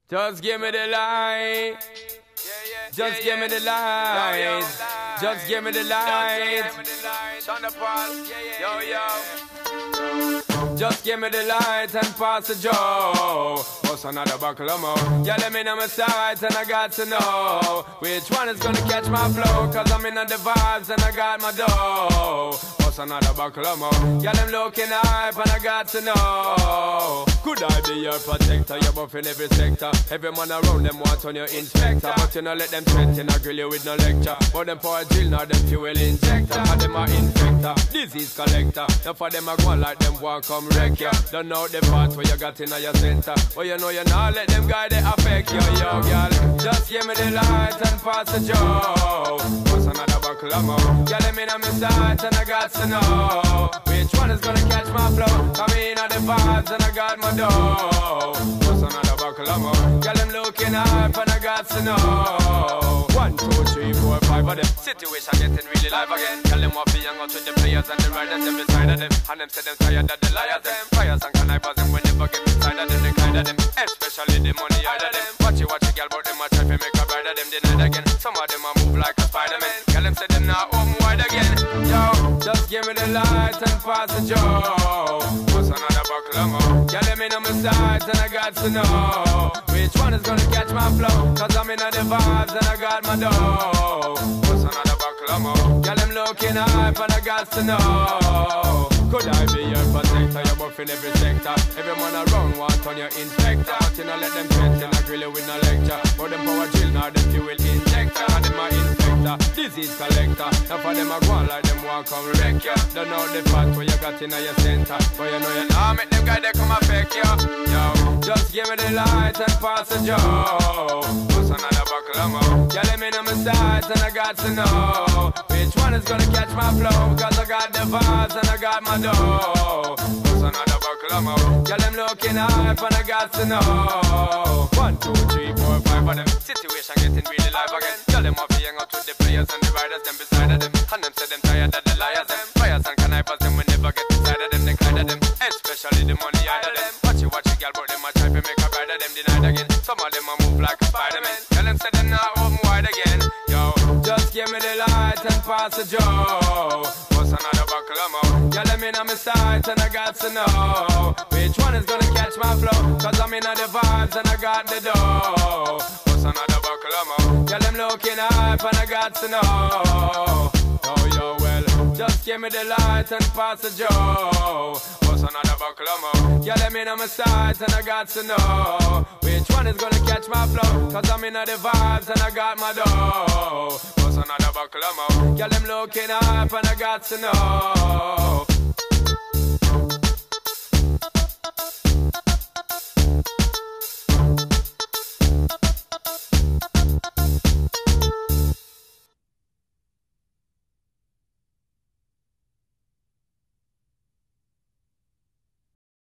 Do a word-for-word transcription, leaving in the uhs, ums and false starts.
Just give me the light. Just give me the light. Just give me the light. Yo, yo. Just give me the light and pass the joe. What's another buckle of more? Yeah, let me know my sights and I got to know which one is gonna catch my flow. Cause I'm in the vibes and I got my dough. What's another buckle of more? Yeah, them looking hype and I got to know. Could I be your protector? You're buff in every sector. Every man around them want on your inspector. But you know let them threaten, I grill you with no lecture. But them for a drill, not them fuel injector. And them are infector, disease collector. Now for them I go on like them want come wreck ya. Don't know the part where you got in your center. But you know you not let them guy they affect you, yo, girl. Just give me the light and pass the joe. What's another buckle of more? Yeah, let me know my sights and I got to know which one is gonna catch my flow. Come in on the vibes and I got my dough. What's another buckle of more? Girl, them looking hype and I got to know. One, two, three, four, five of them. Situation getting really live again. Tell them what be young out with the players and the riders them beside of them. And them say them tired of the liars them. Fires and connivers them when they never get inside of them. They kind of them, especially the money out of them. Watch it, watch it, girl, but them a try to make a bride of them. They night again. Some of them a move like a Spider-Man. Girl, them say them not home wide again. Yo, just give me the light and pass the joe. What's another buckle of more? Yeah, let me know my sides and I got to know which one is gonna catch my flow. Cause I'm in the vibes and I got my dough. What's another buckle of more? Yeah, them looking hype and I got to know. Could I be your protector? You're buff in every sector. Every man around want on your inspector. But you know let them threaten, I grill you with no lecture. But them power drill, now them fuel injector. And them a infector, disease collector. Now for them a go on like them want come wreck ya. Don't know the part where you got in your center. But you know you now make them guy they come affect you. Yo, just give me the light and pass the joe. What's another buckle of more? Yeah, let me know my sights and I got to know which one is gonna catch my flow. Cause I got the vibes and I got my dough. What's another buckle of more? Yeah, them looking hype and I got to know. One, two, three, four, five of them. Situation getting really live again. Tell them off hang out with the players and the riders them beside of them. And them say them tired of the liars them. Fires and connivers them we never get inside of them. They kind of them, especially the money out of them. Watch it, watch it, girl, but them a try to make a bride of them. Denied again. Some of them a move like a Spider-Man. Tell them say them not open wide again. Yo, just give me the light and pass the joe. What's another buckle of more? Yeah, let me know my sights and I got to know which one is gonna catch my flow. Cause I'm in the vibes and I got the dough. What's another buckle of more? Yeah, them looking hype and I got to know. Oh, yo, well, just give me the light and pass the joe. What's another buckle of more? Yeah, let me know my sights and I got to know which one is gonna catch my flow. Cause I'm in the vibes and I got my dough. What's another buckle of more? Yeah, them looking hype and I got to know.